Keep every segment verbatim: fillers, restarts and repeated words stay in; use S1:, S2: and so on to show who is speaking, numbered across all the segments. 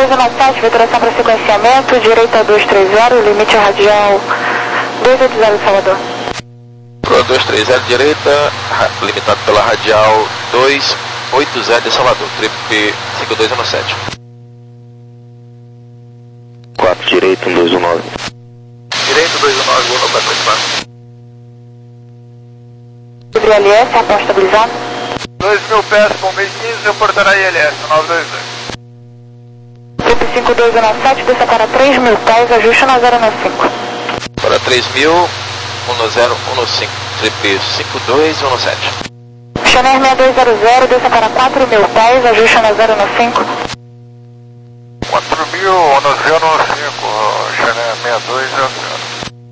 S1: dois um sete, veteração para sequenciamento, direita dois três zero, limite radial dois oito zero, Salvador.
S2: Pro dois três zero, direita, limitado pela radial dois oito zero de Salvador, trip cinco dois um sete.
S3: quatro, direito, um dois um nove.
S2: Direito dois um nove, vou para três quatro.
S1: Livre L S, após estabilizado.
S4: dois mil pés com mil e quinze, reportará I L S, nove dois dois.
S1: Trip cinco dois um sete, desça para três mil pés, ajuste na zero cinco.
S2: Para três mil, um zero um cinco, trip cinco dois um sete.
S1: Channel seis dois zero zero, desça para quatro mil pés, ajuste na zero cinco.
S4: quatro mil, um zero cinco, Channel seis dois zero zero.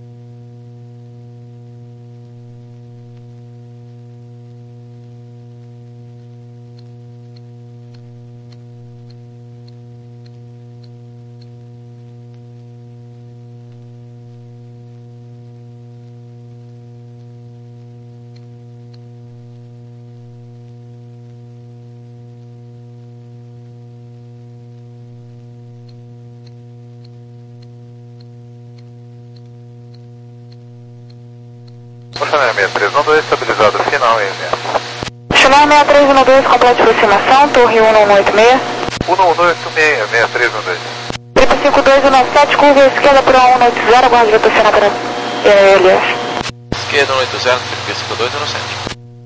S4: Channel seis três um dois, estabilizado final em evento.
S1: Channel seis três um dois, complete aproximação, torre um um oito seis.
S4: um um oito seis, seis três um dois.
S1: Trip cinco dois um sete, curva esquerda para um um oito zero, aguarde rotacionar para L S.
S2: Esquerda um oito zero, trip cinco dois um sete.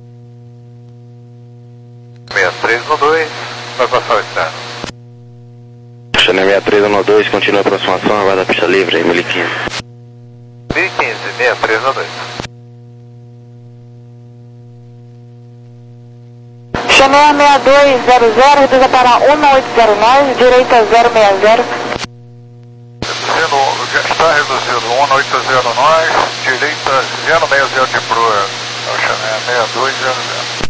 S4: seis três um dois, vai passar o externo.
S3: Channel seis três um dois, continua a aproximação, aguarda a pista livre, mil e quinze.
S4: mil e quinze, seis três um dois.
S1: Channel seis dois zero zero, reduza para um oito zero nove, direita zero seis zero.
S4: Reduzindo, já está reduzido, um oito zero nove, direita zero seis zero de proa, é o Channel seis dois zero zero.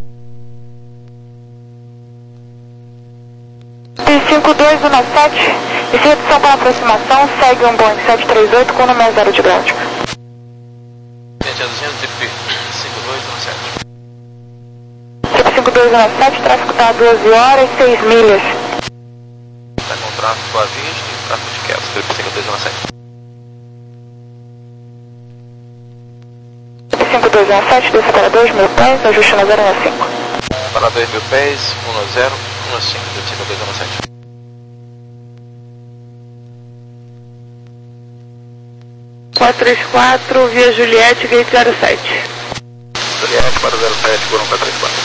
S1: cinco dois um sete, e se redução para aproximação, segue um Boeing sete três oito com número zero de grau.
S2: Gente, reduzindo, trip cinco dois um sete.
S1: Trip cinco dois um sete, tráfego está a doze horas e seis milhas.
S2: Está com tráfego à vista e tráfego de queda, trip cinco dois um sete.
S1: Trip cinco dois um sete, desça para dois mil pés, ajuste na zero cinco.
S2: Para dois mil pés, um zero um cinco, trip cinco dois um sete.
S1: quatro três quatro, via Juliette, gate zero sete.
S2: Juliette para zero sete, por um para três quatro.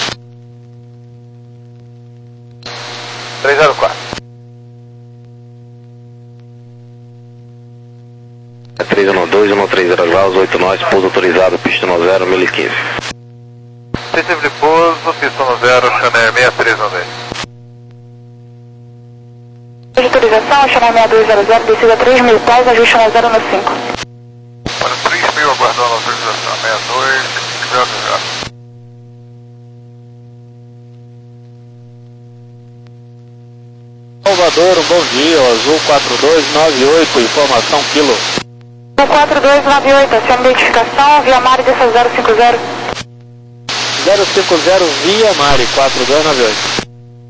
S4: três zero quatro.
S3: três um dois, um três zero graus, oito nós, pouso autorizado, pista no zero, mil e quinze.
S4: Pista de pouso, pista no zero, Channel seis três um dois.
S1: De autorização, Channel seis dois zero zero, descida três mil pés, ajuste na zero cinco.
S4: Para três mil, aguardando a autorização, seis dois zero zero.
S5: Salvador, um bom dia, Azul quatro dois nove oito, informação quilo.
S1: quatro dois nove oito, aciona identificação, via Mari, desça zero cinco zero.
S5: zero cinco zero via Mari, quatro dois nove oito.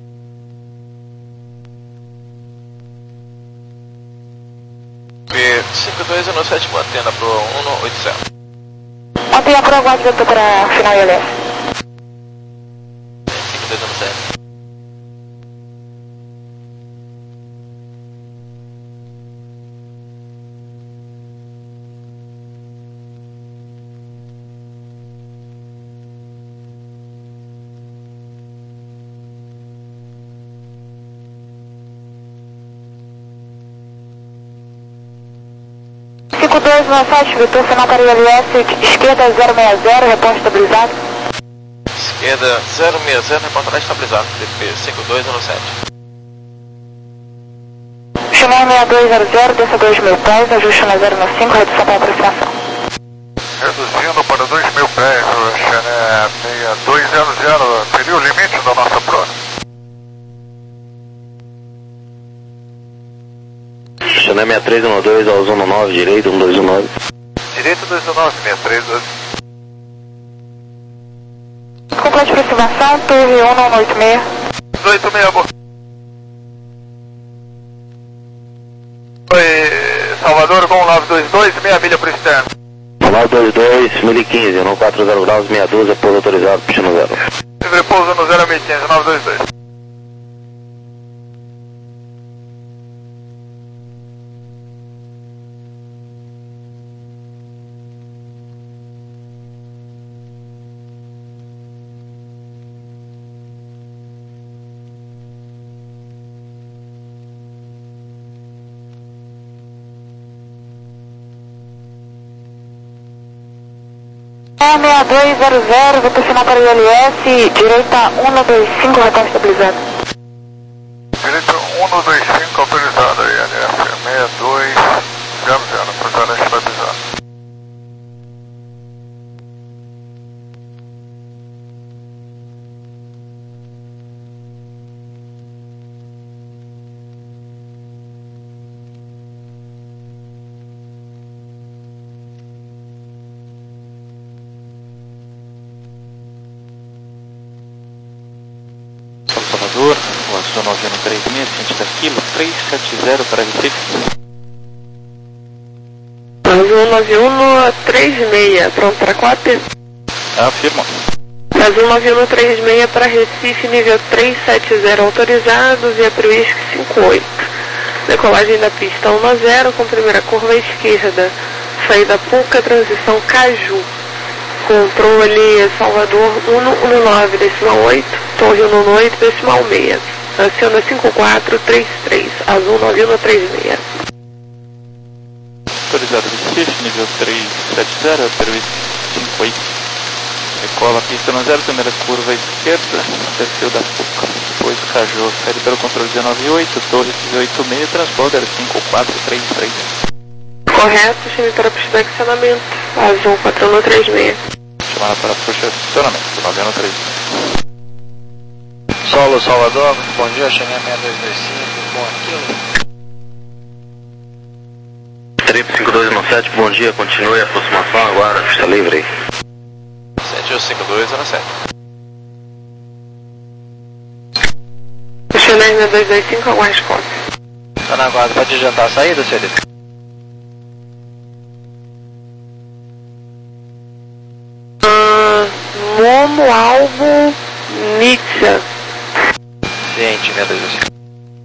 S2: cinco dois um sete, mantendo para o um oito zero.
S1: Mantenha a prova, aguarde para final I L S.
S2: cinco dois um sete.
S1: cinco dois um sete, Vitor, final para I L S, esquerda zero seis zero, reponto estabilizado.
S2: Esquerda zero seis zero, reportará estabilizado, trip cinco dois um sete.
S1: Channel seis dois zero zero, desça dois mil pés, ajuste na zero cinco, redução para aproximação.
S4: Reduzindo para dois mil pés, o Channel seis dois zero zero, seria o limite da nossa proa.
S3: Channel seis três um dois, aos um nove, direito, um dois um nove.
S4: Direito dois um nove, seis três dois.
S1: Complete aproximação, torre um um oito seis.
S4: oito seis, amor. Salvador, Gol nove dois dois, meia milha para o externo.
S3: nove dois dois, mil e quinze, no quatro zero graus, meia dúzia, pouso autorizado, pista no zero.
S4: Livre pouso no zero mil e quinze, nove dois dois.
S1: seis dois zero zero, vou pressionar para o I L S, direita um dois cinco, retorno estabilizado.
S4: Direita um dois cinco, autorizado, I L S, seis dois zero zero, portaria estabilizado.
S2: Salvador, o Azul nove um três seis, cientista quilo, três sete zero para Recife.
S6: Azul nove um três seis, pronto para Cote?
S2: Afirmo.
S6: Azul nove um três seis para Recife, nível três sete zero autorizado, via Priuísque cinco oito. Decolagem da pista um a zero, com primeira curva à esquerda. Saída Puca, transição Caju. Controle Salvador um um nove decimal oito, Torre um oito decimal seis. Aciona cinco quatro três três, Azul nove um três seis.
S2: Autorizado Recife, nível três sete zero, Priuísque cinco oito. Decola a pista no zero, primeira curva à esquerda, desceu da Puca. Depois Caju, segue pelo controle dezenove oito, Torre oito seis, transponder cinco quatro três três.
S6: Correto, chame para a pista de acionamento. Azul quatro um três seis.
S2: Chamada para posicionamento, nove um três.
S5: Solo Salvador, bom dia, cheguei a seis dois dois cinco, bom aquilo.
S3: Trip cinco dois um sete, bom dia, continue a aproximação agora, pista livre.
S2: sete cinco dois um sete.
S6: Questionar seis dois dois cinco, aguarde Cote.
S5: Tá na guarda, pode adiantar a saída, senhorita?
S6: Momo, Alvo, Nietzsche.
S5: Ciente, seis dois dois cinco.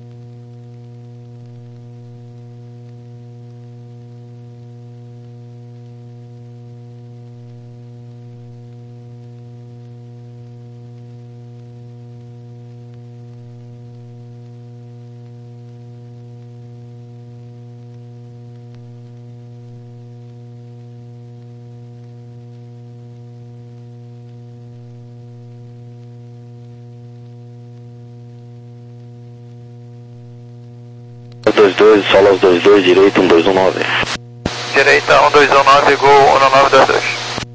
S3: dois dois, solo aos dois dois, direita um dois um nove.
S4: Direita um dois um nove, Gol um nove dois dois.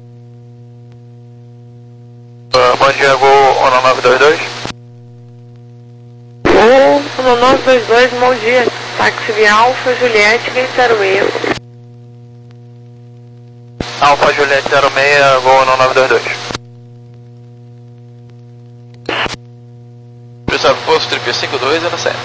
S4: Uh, bom dia, Gol um nove dois dois.
S6: Gol um nove dois dois, bom dia. Táxi via Alfa Juliette zero seis.
S4: Alfa Juliette zero seis, Gol um nove dois dois.
S2: Pessoal, posto trip cinco dois um sete.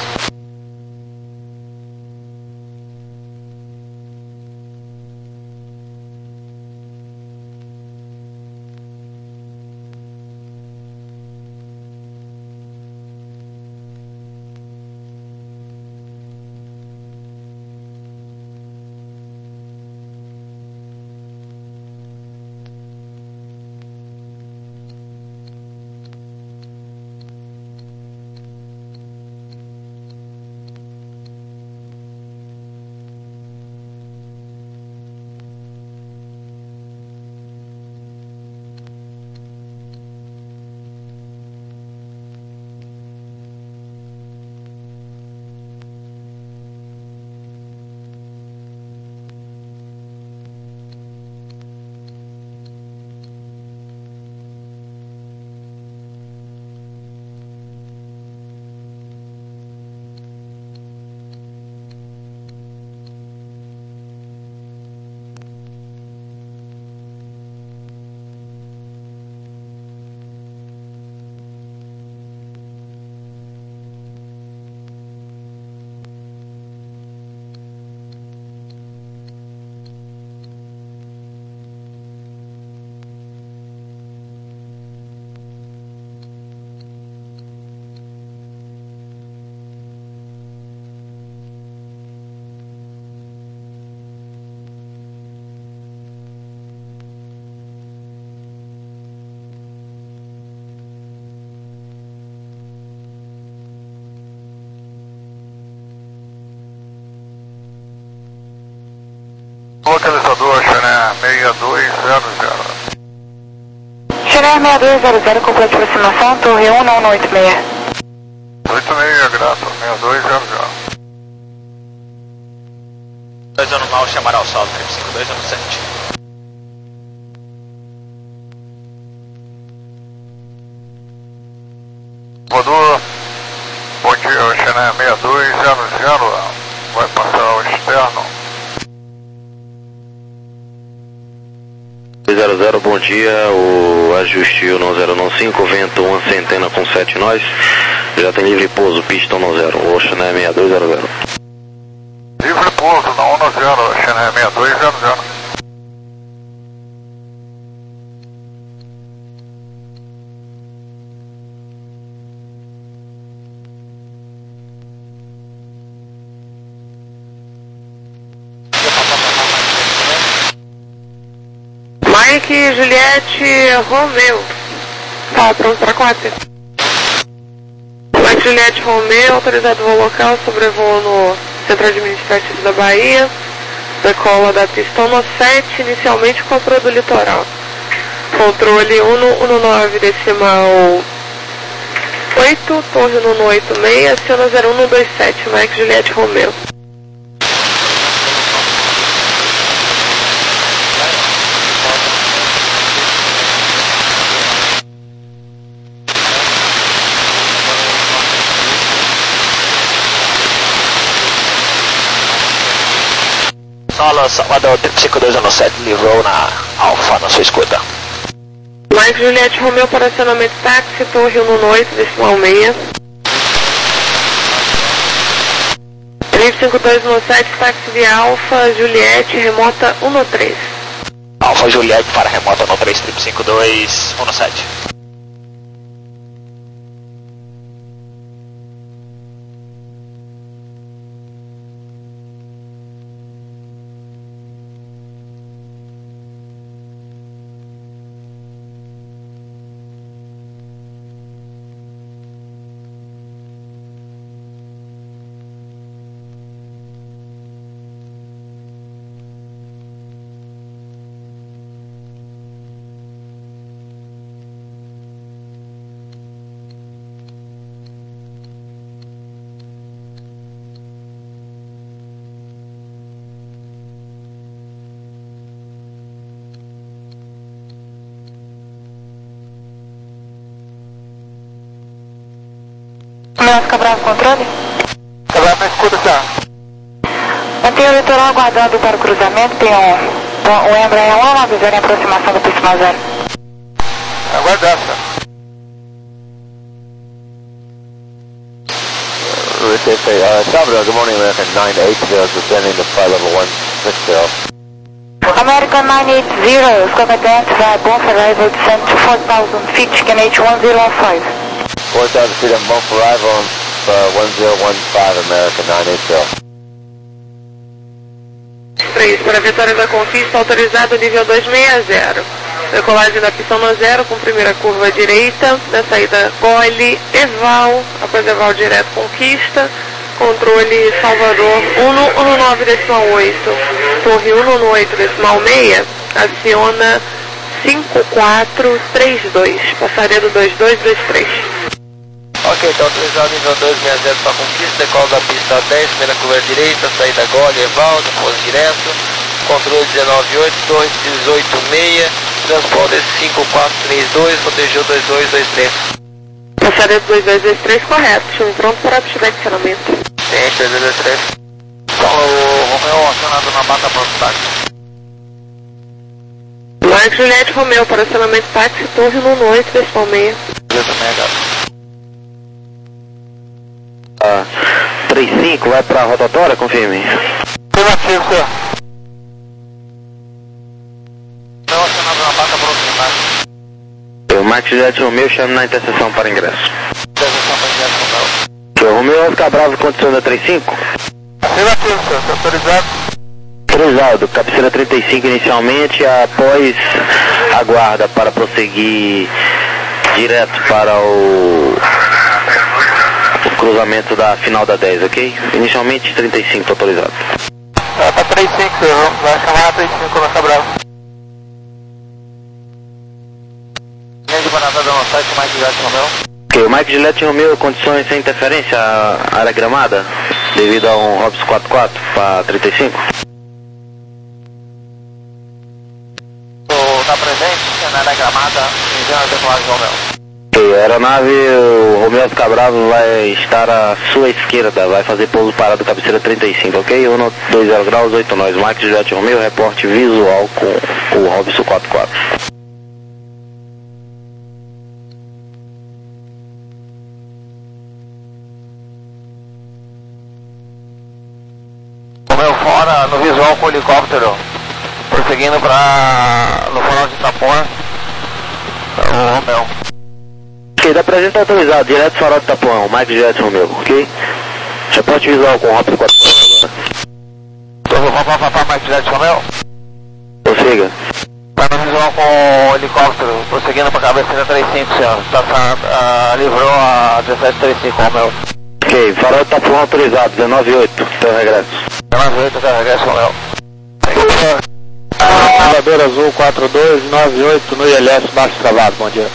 S4: Localizador Xené seis dois zero zero.
S1: Xené seis dois zero zero, complete aproximação, torre um não oito seis.
S4: oito seis, grato, seis dois zero zero.
S7: dois ano mal, chamar ao salto, cinco dois ano sete.
S4: Rodou, bom dia, Xené seis dois zero zero, vai passar ao externo.
S3: zero zero, bom dia, o ajuste um zero nove cinco, vento uma centena com sete nós, já tem livre pouso, pista um zero, o Xené seis dois zero zero.
S4: Livre pouso na um zero, Xené seis dois zero zero.
S6: Mike, Juliette, Romeu. Tá, pronto para quatro. Mike, Juliette, Romeu, autorizado voo local, sobrevoo no Centro Administrativo da Bahia. Decola da pista um sete, inicialmente controle do litoral. Controle um nove decimal oito, torre um oito seis, Ciona zero um dois sete, Mike, Juliette, Romeu.
S7: Solo, Salvador, cinco dois ano sete, livrou na Alfa, na sua escuta.
S6: Mike, Juliette, Romeu, para acionamento táxi, torre um oito decimal seis. Livre cinco dois um sete, táxi via Alfa, Juliette, remota um três.
S7: Alfa, Juliette, para remota um três, cinco dois um sete.
S1: Começa Cabral, controle?
S4: Cabral, me escuta já.
S1: Mantenha o litoral aguardando para o cruzamento, tem um, um Embraer um, avisando em aproximação do pista zero.
S4: Aguardar, senhor.
S3: Uh, Salvador, good morning, American nine eight zero, descending to flight level one six zero.
S1: American nine eight zero, Scotland via Bonf arrival descent to four thousand feet, Can H one zero one five.
S3: four thousand feet on Bonf arrival on uh, one zero one five, American nine eight zero.
S6: três, para a vitória da Conquista, autorizado nível dois seis zero. Decolagem da pista um zero com primeira curva direita, da saída Gole, Eval, após Eval direto Conquista, controle Salvador um nove decimal oito, torre um oito decimal seis, aciona cinco quatro três dois, passaredo dois dois dois três.
S5: Ok, então autorizado nível dois seis zero para Conquista, decola da pista dez, primeira curva direita, saída Gole, Eval, depois direto, controle dezenove oito, torre dezoito seis, transponder cinco quatro três dois, rotejou dois dois dois três.
S6: Passaredo dois dois dois três, correto, estamos pronto para atividade de acionamento.
S5: Tem, dois dois dois três.
S4: Então, o Romeu acionado na mata para o táxi.
S6: Mike, Juliette, Romeu, para acionamento táxi, torre um oito decimal seis.
S4: Eu também, gato.
S3: Ah, três cinco, vai pra rotatória, confirme.
S4: Afirmativo, senhor. Não acionado na mata para o táxi.
S3: O Max Juliette Romeu chama na interseção para ingresso.
S4: Interseção para ingresso, Romeu.
S3: O Romeu vai ficar bravo condição da trinta e cinco?
S4: Afirmativo, senhor. Está autorizado?
S3: Autorizado, cabeceira trinta e cinco inicialmente, após aguarda para prosseguir direto para o, o cruzamento da final da dez, ok? Inicialmente trinta e cinco autorizado.
S4: Está
S5: trinta e cinco, senhor. Vai chamar a trinta e cinco na Cabral. Linha de Banatá dando site, Mike Juliette Romeo.
S3: Ok, o Mike Juliette Romeo, condições sem interferência, área gramada, devido a um Robson quatro quatro para trinta e cinco.
S5: Está presente na área gramada, enviando a decolagem Romeo.
S3: Ok, a aeronave, o Romeo Cabravo vai estar à sua esquerda, vai fazer pouso parado cabeceira trinta e cinco, ok? um dois zero graus, oito nós, Mike Juliette Romeo, reporte visual com o Robson quatro quatro.
S5: Romeo fora, no visual com o helicóptero, prosseguindo para no farol de Itapuã, o Romeo.
S3: Ok, da presença autorizado, direto do farol de Itapuã, Mike Juliette Romeo, ok? Reporte visual com o Robson quatro quatro.
S5: Todo papá, papá, Mike Juliette Romeo.
S3: Prossiga.
S5: Vai no visual com o helicóptero, prosseguindo para a cabeceira trinta e cinco, senhor. Tá, tá, uh, livrou a dezessete trinta e cinco, Romeo.
S3: Ok, farol de Itapuã autorizado, dezenove oito, seu regresso.
S5: dezenove oito, seu regresso, Romeo.
S2: Voador Azul quatro dois nove oito no I L S, baixo travado, bom dia.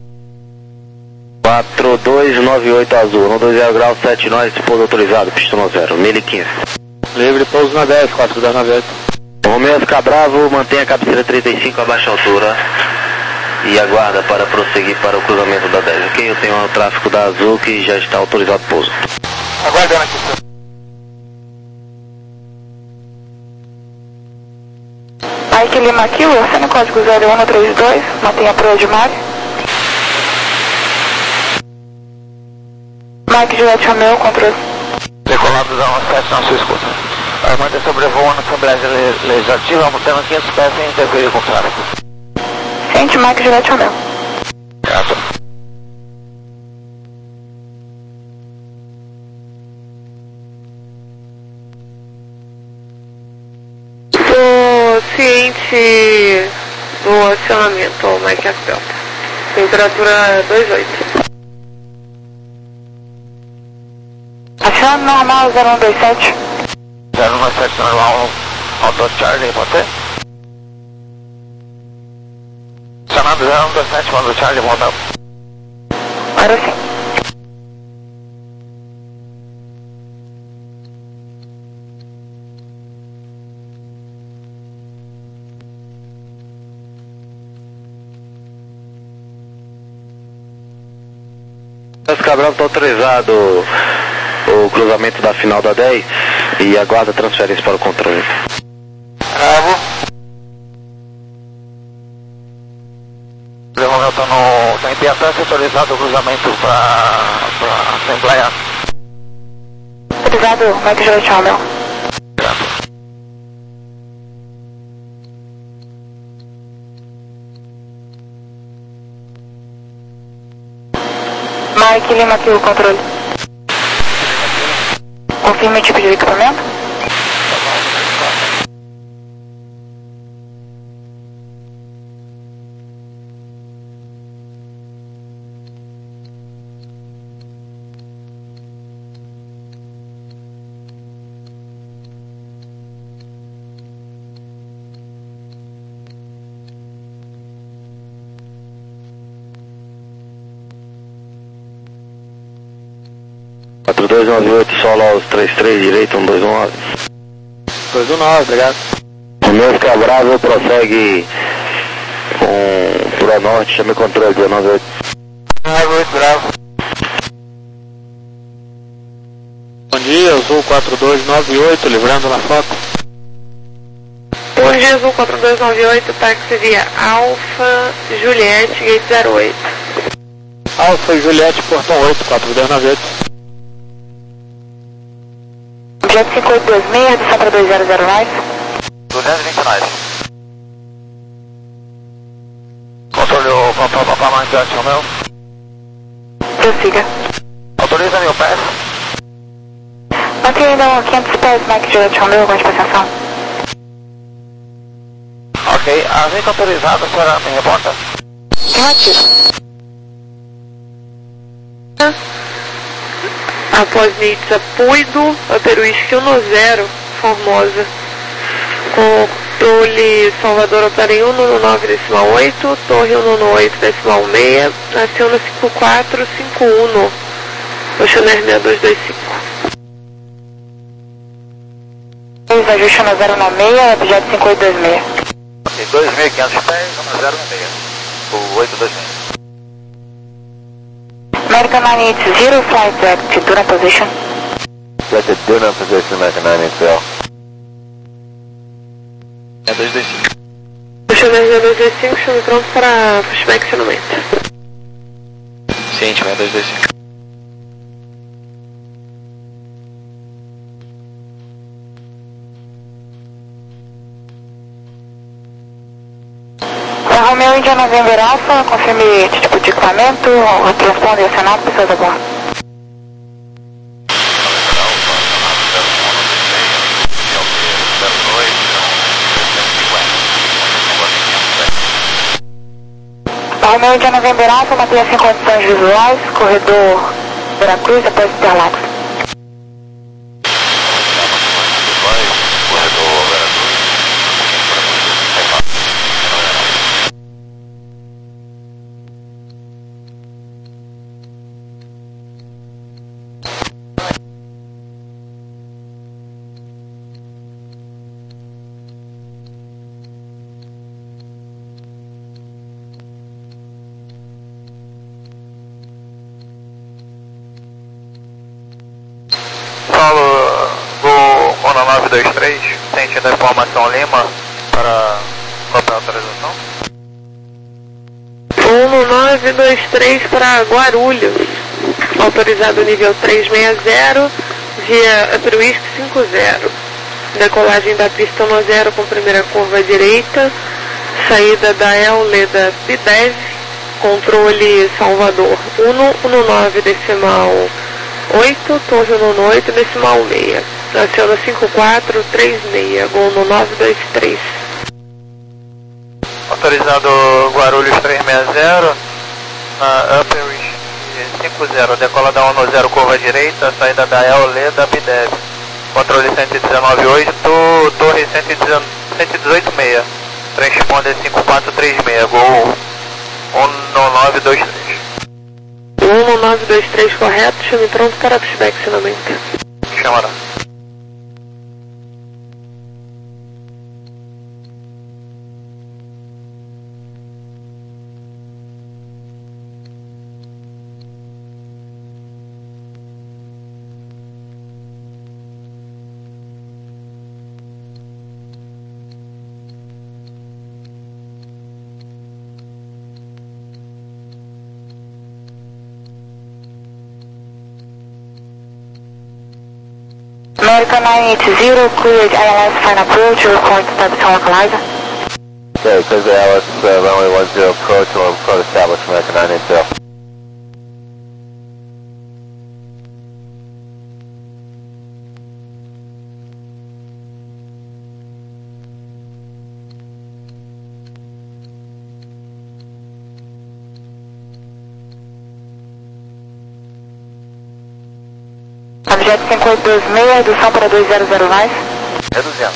S3: quatro dois nove oito Azul, um dois zero grau, sete nós, pouso autorizado, pista zero, mil e quinze.
S2: Livre, pouso na dez, quatro dois nove oito.
S3: Romeo Cabravo, mantenha a cabeceira trinta e cinco a baixa altura e aguarda para prosseguir para o cruzamento da dez, ok? Eu tenho o tráfego da Azul que já está autorizado pouso.
S5: Aguardando aqui, senhor.
S1: Mike Lima Kilo, sendo código zero um três dois, mantenha a proa de mar. Mike Juliette Romeo, controle.
S5: Decolado da sete na sua escuta. A Armada sobrevoa na Assembleia Legislativa, mantendo quinhentos pés sem interferir com o tráfego.
S1: Ciente, Mike Juliette Romeo.
S5: Certo.
S6: Estou ciente do acionamento, Mike Delta. Temperatura dois oito.
S1: Acionando normal zero um dois sete.
S5: zero um dois sete normal, Auto Charlie, pode ser? Acionando zero um dois sete, Auto Charlie, Romeo.
S1: Agora sim.
S3: Esse Cabral está autorizado o cruzamento da final da dez e aguarda transferência para o controle.
S5: Bravo. O Romeo está no... Tá em Piatã, autorizado o cruzamento para a Assembleia.
S1: Autorizado, Mike Juliette Romeo. Mike Lima aqui o controle. Confirme o tipo de equipamento.
S3: quatro dois nove oito, solo aos trinta e três, direito, um dois um nove.
S2: dois um nove, obrigado.
S3: O meu Cabral prossegue com Pro Norte, chame controle, dezenove oito.
S5: dezenove oito, bravo.
S2: Bom dia, Azul quatro dois nove oito, livrando na foto.
S6: Bom dia, Azul quatro dois nove oito, táxi via Alfa Juliette, gate zero oito.
S2: Alfa e Juliette, portão oito, quatro dois nove oito.
S1: Jet cinco oito dois seis, redução para dois zero zero mais.
S5: duzentos e vinte nós. Controle o papá, papá, Mike Juliette Romeo.
S1: Prossiga.
S5: Autoriza mil pés.
S1: Mantenha ainda quinhentos pés, Mike Juliette Romeo, aguarde passação.
S5: Ok, a gente autorizada, a senhora me reporta?
S1: Afirmativo.
S6: Após Nitsa Puido, Aperuísque um zero, Formosa. Controle Salvador opera em um no nove decimal oito, torre um no oito decimal seis, aciona cinco quatro cinco um, Oceaner seis dois dois cinco.
S1: Ajuste no zero nove seis, objeto cinco oito dois seis.
S4: Ok, dois mil e quinhentos pés, no zero nove seis, o oito dois seis.
S1: American nine eight zero, flight direct, Duna position.
S3: Flight Duna position, American nine eight zero.
S2: É dois dois cinco.
S6: Oceaner seis dois dois cinco, chame pronto para pushback acionamento.
S2: Ciente, é dois dois cinco.
S1: Romeo India November Alpha, confirme tipo de equipamento, responde acionado, pessoas a bordo. Romeo India November Alpha, mantenha-se em condições visuais, corredor Veracruz após Interlagos.
S4: Paulo, voo Ona nove dois três, sentindo a informação Lima para qualquer autorização?
S6: um nove dois três para Guarulhos, autorizado nível trezentos e sessenta, via Truisk cinquenta. Decolagem da pista um zero com primeira curva direita, saída da Euleda Pidev, controle Salvador um no nove decimal oito, torre um no oito decimal seis, aciona cinco quatro três seis, gol no nove dois três.
S4: Autorizado Guarulhos trezentos e sessenta, na Upper cinquenta, decola da um no zero curva direita, saída da Euleda Pidev, controle cento e dezenove oito, torre cento e dezoito seis, transponder cinco quatro três seis, gol um nove dois três.
S6: um nove dois três correto, chame pronto para pushback acionamento.
S4: Chamará.
S1: American nine eight zero, cleared I L S final approach, report status on localizer.
S3: Okay, clear the I L S uh, runway one zero approach, or code established American nine eight zero.
S1: Objeto cinco oito dois seis, redução para dois zero zero mais.
S4: Reduzindo.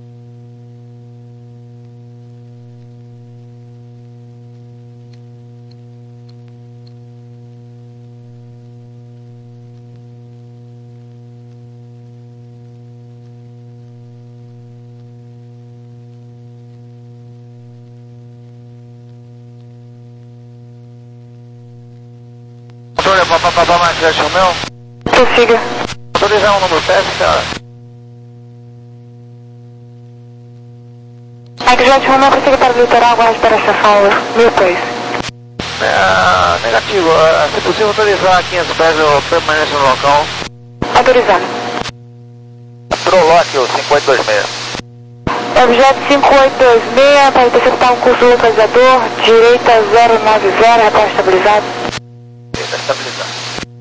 S4: Controle, papapá, mais jet Romeo.
S1: Prossiga.
S4: Autorizar o número teste, cara.
S1: Mike Jet Romeo, prossiga para o litoral, aguarde para a estação Mil Place.
S4: É, negativo, é, se possível autorizar quinhentos pés, eu permaneço no local.
S1: Autorizado.
S4: Prolock, o cinco oito dois seis.
S1: Objeto cinco oito dois seis, para interceptar um curso localizador, direita zero nove zero, repórter estabilizado.
S4: Está estabilizado.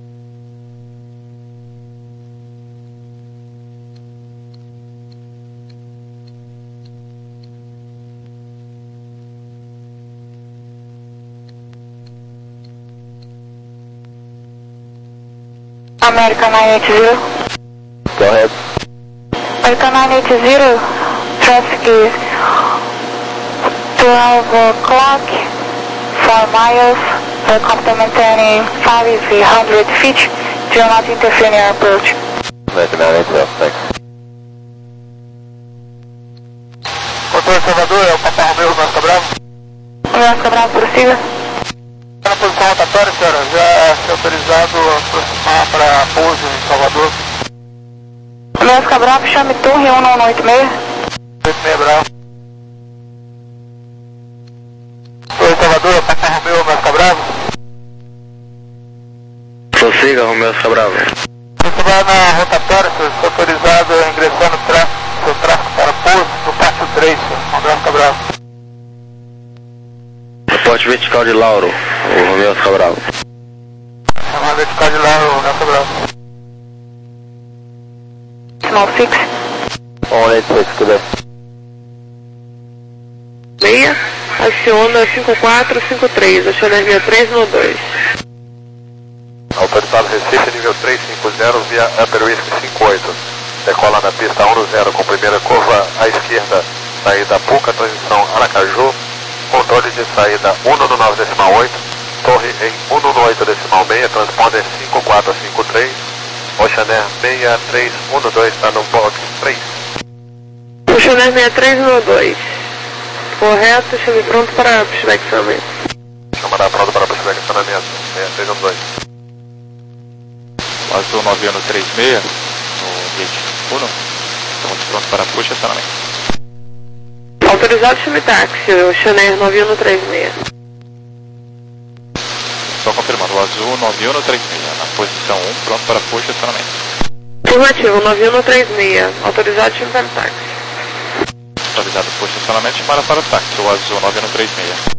S1: American nine eight zero.
S3: Go ahead.
S1: American nine eight zero, traffic is twelve o'clock, four miles, helicopter maintaining five hundred feet, do not interfere in your approach.
S4: ninety-nine itself, thanks. Controle Salvador, é o Papa Romeu, Oscar Bravo.
S1: Oscar Bravo, prossiga.
S4: Na posição rotatória, senhora, já é autorizado a aproximar para pouso em Salvador.
S1: Oscar Bravo, chame torre um um oito seis.
S4: oito seis Bravo. Oi, Salvador, Papa Romeu, Oscar Bravo.
S3: Prossiga, Romeu Oscar Bravo.
S4: Você vai na rotatória, senhor, está autorizado a ingressar no tráfego, seu tráfego para pouso no pátio três, senhor, Oscar Bravo.
S3: Reporte vertical de Lauro, o Romeu Oscar Bravo.
S4: Chamada vertical de Lauro, Oscar Bravo.
S1: Small six.
S4: um oito seis, Quebec.
S6: Meia, aciona cinco quatro cinco três, aciona via três no dois.
S4: Autorizado Recife, nível três cinco zero, via Upper Whisky cinco oito. Decola na pista um no zero com primeira curva à esquerda, saída Puca, transição Aracaju. Controle de saída um no nove decimal oito, torre em um no oito decimal seis, transponder cinco quatro cinco três, Oceanair seis três um dois está no box três.
S6: Oceanair seis três um dois. Correto, chame pronto para pushback acionamento.
S4: Chamará pronto para pushback acionamento, seis três um dois.
S2: Azul nove um três seis, no gate um, estamos prontos para push acionamento.
S6: Autorizado chame táxi, Oceanair nove um três seis.
S2: Só confirmando, o azul nove um três seis, na posição um, pronto para push acionamento.
S6: Afirmativo, nove um três seis, autorizado chame para táxi.
S2: Autorizado push acionamento, chamada para o táxi, o azul nove um três seis.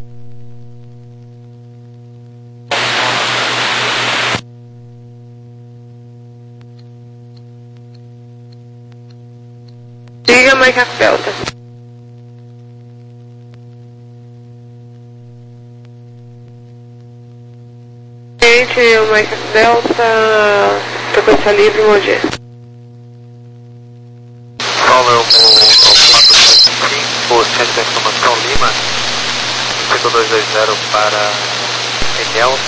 S6: Siga Mike Delta. Gente, o Mike Delta, frequência livre, Mogi.
S4: Romeu, o quatro sete cinco, centro de informação Lima, cinco dois dois zero para Enel.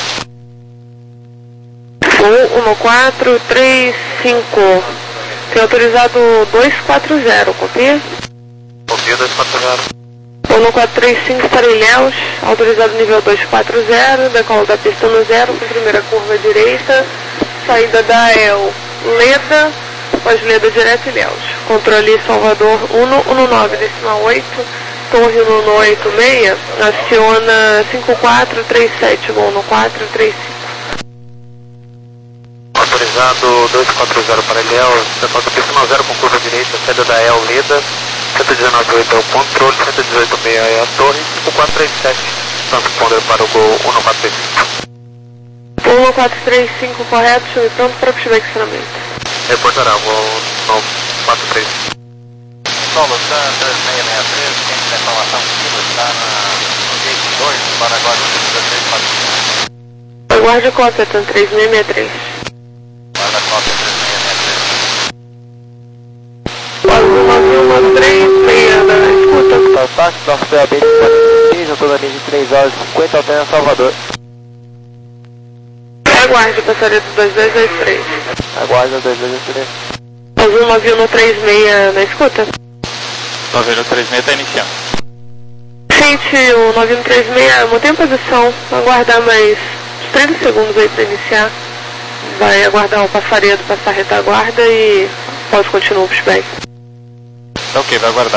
S6: um um quatro três cinco. Tem autorizado dois quatro zero, copia?
S4: Copia dois quatro zero.
S6: um quatro três cinco para Ilhéus, autorizado nível dois quatro zero, decola da pista no zero, com primeira curva direita, saída da E L Leda, pós-Leda direto Ilhéus. Controle Salvador um no nove decimal oito, torre um no oito seis, aciona cinco quatro três sete, um no quatro três cinco.
S4: Autorizado dois quatro zero para Ilhéus, decola da pista no zero com curva direita, saída da E L Leda, cento e dezenove oito é o controle, cento e dezoito seis é a torre, cinco quatro três sete, transponder para o Gol um quatro três cinco.
S6: um quatro três cinco, correto, chame pronto para pushback acionamento.
S4: Reportará, Gol um quatro três cinco.
S5: Solo Sun três seis seis três, quem tiver informação possível está no gate dois, para Guarulhos dezesseis quatro cinco.
S6: Aguarde cópia, Tan três seis seis três.
S5: Guarda cópia três seis seis três.
S6: Azul nove um três seis, na escuta.
S5: Táxi, nosso P A B de autonomia de três horas e cinquenta, altera Salvador.
S6: Aguarde, passaria do dois dois dois três.
S5: Aguarda dois dois dois três.
S6: Azul nove um três seis, na escuta.
S2: nove um três seis está iniciando.
S6: Gente, o nove um três seis, mantém a posição, aguardar mais uns trinta segundos aí para iniciar. Vai aguardar o passaredo passar a retaguarda e pode continuar o pushback.
S2: Tá ok, vai aguardar.